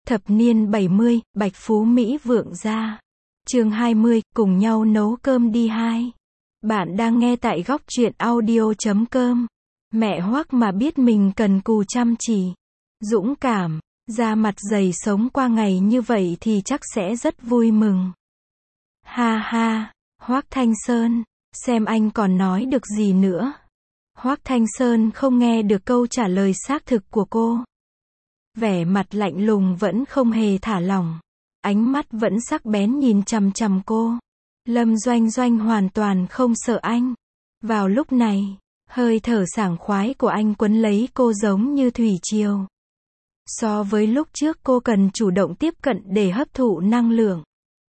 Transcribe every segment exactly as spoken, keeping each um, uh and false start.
Thập niên bảy mươi, Bạch Phú Mỹ vượng gia. Chương hai mươi, cùng nhau nấu cơm đi hai. Bạn đang nghe tại góc truyện audio chấm com. Mẹ Hoắc mà biết mình cần cù chăm chỉ, dũng cảm, da mặt dày sống qua ngày như vậy thì chắc sẽ rất vui mừng. Ha ha, Hoắc Thanh Sơn, xem anh còn nói được gì nữa. Hoắc Thanh Sơn không nghe được câu trả lời xác thực của cô. Vẻ mặt lạnh lùng vẫn không hề thả lỏng. Ánh mắt vẫn sắc bén nhìn chằm chằm cô. Lâm Doanh Doanh hoàn toàn không sợ anh. Vào lúc này, hơi thở sảng khoái của anh quấn lấy cô giống như thủy triều. So với lúc trước cô cần chủ động tiếp cận để hấp thụ năng lượng.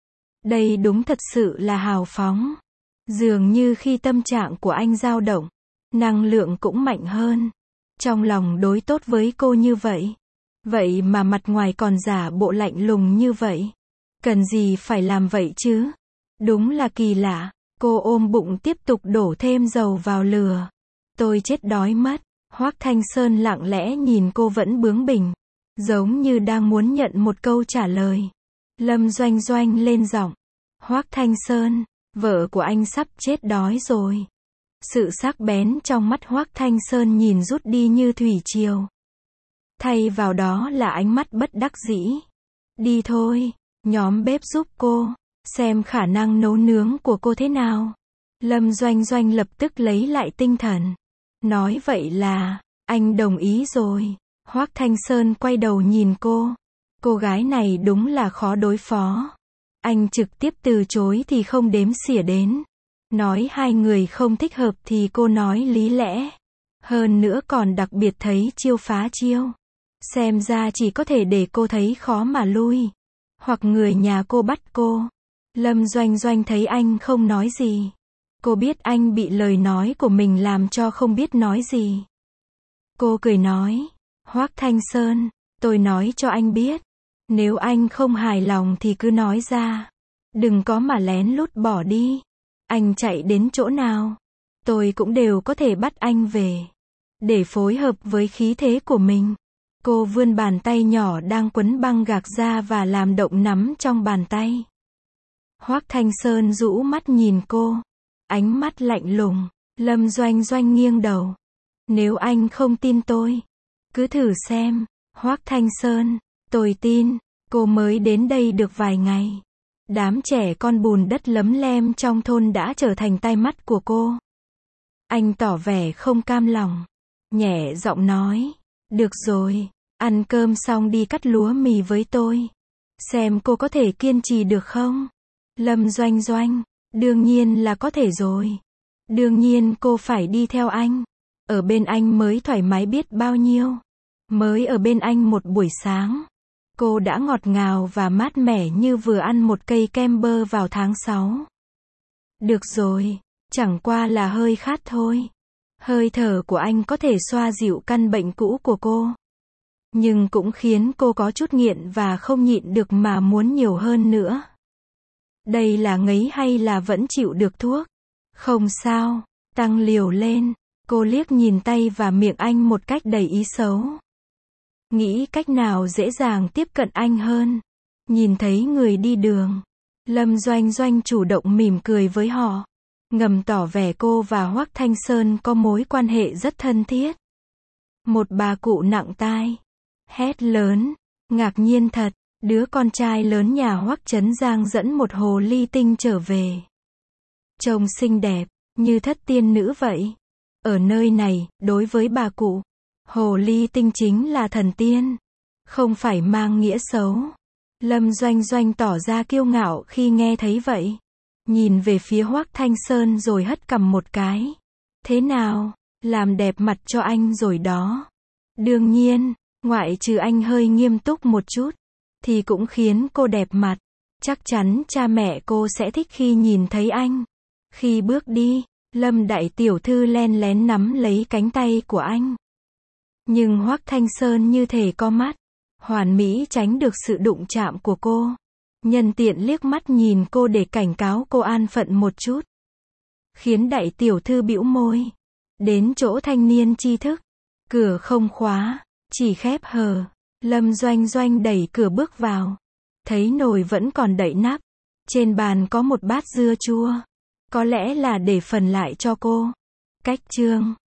Đây đúng thật sự là hào phóng. Dường như khi tâm trạng của anh dao động, năng lượng cũng mạnh hơn. Trong lòng đối tốt với cô như vậy. Vậy mà mặt ngoài còn giả bộ lạnh lùng như vậy. Cần gì phải làm vậy chứ? Đúng là kỳ lạ. Cô ôm bụng tiếp tục đổ thêm dầu vào lửa. Tôi chết đói mất. Hoắc Thanh Sơn lặng lẽ nhìn cô vẫn bướng bỉnh, giống như đang muốn nhận một câu trả lời. Lâm Doanh Doanh lên giọng. Hoắc Thanh Sơn, vợ của anh sắp chết đói rồi. Sự sắc bén trong mắt Hoắc Thanh Sơn nhìn rút đi như thủy triều. Thay vào đó là ánh mắt bất đắc dĩ. Đi thôi, nhóm bếp giúp cô, xem khả năng nấu nướng của cô thế nào. Lâm Doanh Doanh lập tức lấy lại tinh thần. Nói vậy là, anh đồng ý rồi. Hoắc Thanh Sơn quay đầu nhìn cô. Cô gái này đúng là khó đối phó. Anh trực tiếp từ chối thì không đếm xỉa đến. Nói hai người không thích hợp thì cô nói lý lẽ. Hơn nữa còn đặc biệt thấy chiêu phá chiêu. Xem ra chỉ có thể để cô thấy khó mà lui. Hoặc người nhà cô bắt cô. Lâm Doanh Doanh thấy anh không nói gì. Cô biết anh bị lời nói của mình làm cho không biết nói gì. Cô cười nói. Hoắc Thanh Sơn, tôi nói cho anh biết. Nếu anh không hài lòng thì cứ nói ra. Đừng có mà lén lút bỏ đi. Anh chạy đến chỗ nào, tôi cũng đều có thể bắt anh về. Để phối hợp với khí thế của mình. Cô vươn bàn tay nhỏ đang quấn băng gạc ra và làm động nắm trong bàn tay. Hoắc Thanh Sơn rũ mắt nhìn cô. Ánh mắt lạnh lùng. Lâm Doanh Doanh nghiêng đầu. Nếu anh không tin tôi, cứ thử xem. Hoắc Thanh Sơn, tôi tin. Cô mới đến đây được vài ngày. Đám trẻ con bùn đất lấm lem trong thôn đã trở thành tai mắt của cô. Anh tỏ vẻ không cam lòng. Nhẹ giọng nói. Được rồi, ăn cơm xong đi cắt lúa mì với tôi. Xem cô có thể kiên trì được không? Lâm Doanh Doanh, đương nhiên là có thể rồi. Đương nhiên cô phải đi theo anh. Ở bên anh mới thoải mái biết bao nhiêu. Mới ở bên anh một buổi sáng. Cô đã ngọt ngào và mát mẻ như vừa ăn một cây kem bơ vào tháng sáu. Được rồi, chẳng qua là hơi khát thôi. Hơi thở của anh có thể xoa dịu căn bệnh cũ của cô. Nhưng cũng khiến cô có chút nghiện và không nhịn được mà muốn nhiều hơn nữa. Đây là ngấy hay là vẫn chịu được thuốc? Không sao, tăng liều lên. Cô liếc nhìn tay và miệng anh một cách đầy ý xấu. Nghĩ cách nào dễ dàng tiếp cận anh hơn. Nhìn thấy người đi đường. Lâm Doanh Doanh chủ động mỉm cười với họ. Ngầm tỏ vẻ cô và Hoắc Thanh Sơn có mối quan hệ rất thân thiết. Một bà cụ nặng tai. Hét lớn. Ngạc nhiên thật. Đứa con trai lớn nhà Hoắc Trấn Giang dẫn một hồ ly tinh trở về. Trông xinh đẹp, như thất tiên nữ vậy. Ở nơi này, đối với bà cụ, hồ ly tinh chính là thần tiên. Không phải mang nghĩa xấu. Lâm Doanh Doanh tỏ ra kiêu ngạo khi nghe thấy vậy. Nhìn về phía Hoắc Thanh Sơn rồi hất cằm một cái. Thế nào? Làm đẹp mặt cho anh rồi đó. Đương nhiên, ngoại trừ anh hơi nghiêm túc một chút, thì cũng khiến cô đẹp mặt. Chắc chắn cha mẹ cô sẽ thích khi nhìn thấy anh. Khi bước đi, Lâm đại tiểu thư len lén nắm lấy cánh tay của anh. Nhưng Hoắc Thanh Sơn như thể có mắt, hoàn mỹ tránh được sự đụng chạm của cô. Nhân tiện liếc mắt nhìn cô để cảnh cáo cô an phận một chút. Khiến đại tiểu thư bĩu môi. Đến chỗ thanh niên tri thức. Cửa không khóa, chỉ khép hờ. Lâm Doanh Doanh đẩy cửa bước vào. Thấy nồi vẫn còn đậy nắp. Trên bàn có một bát dưa chua. Có lẽ là để phần lại cho cô. Cách chương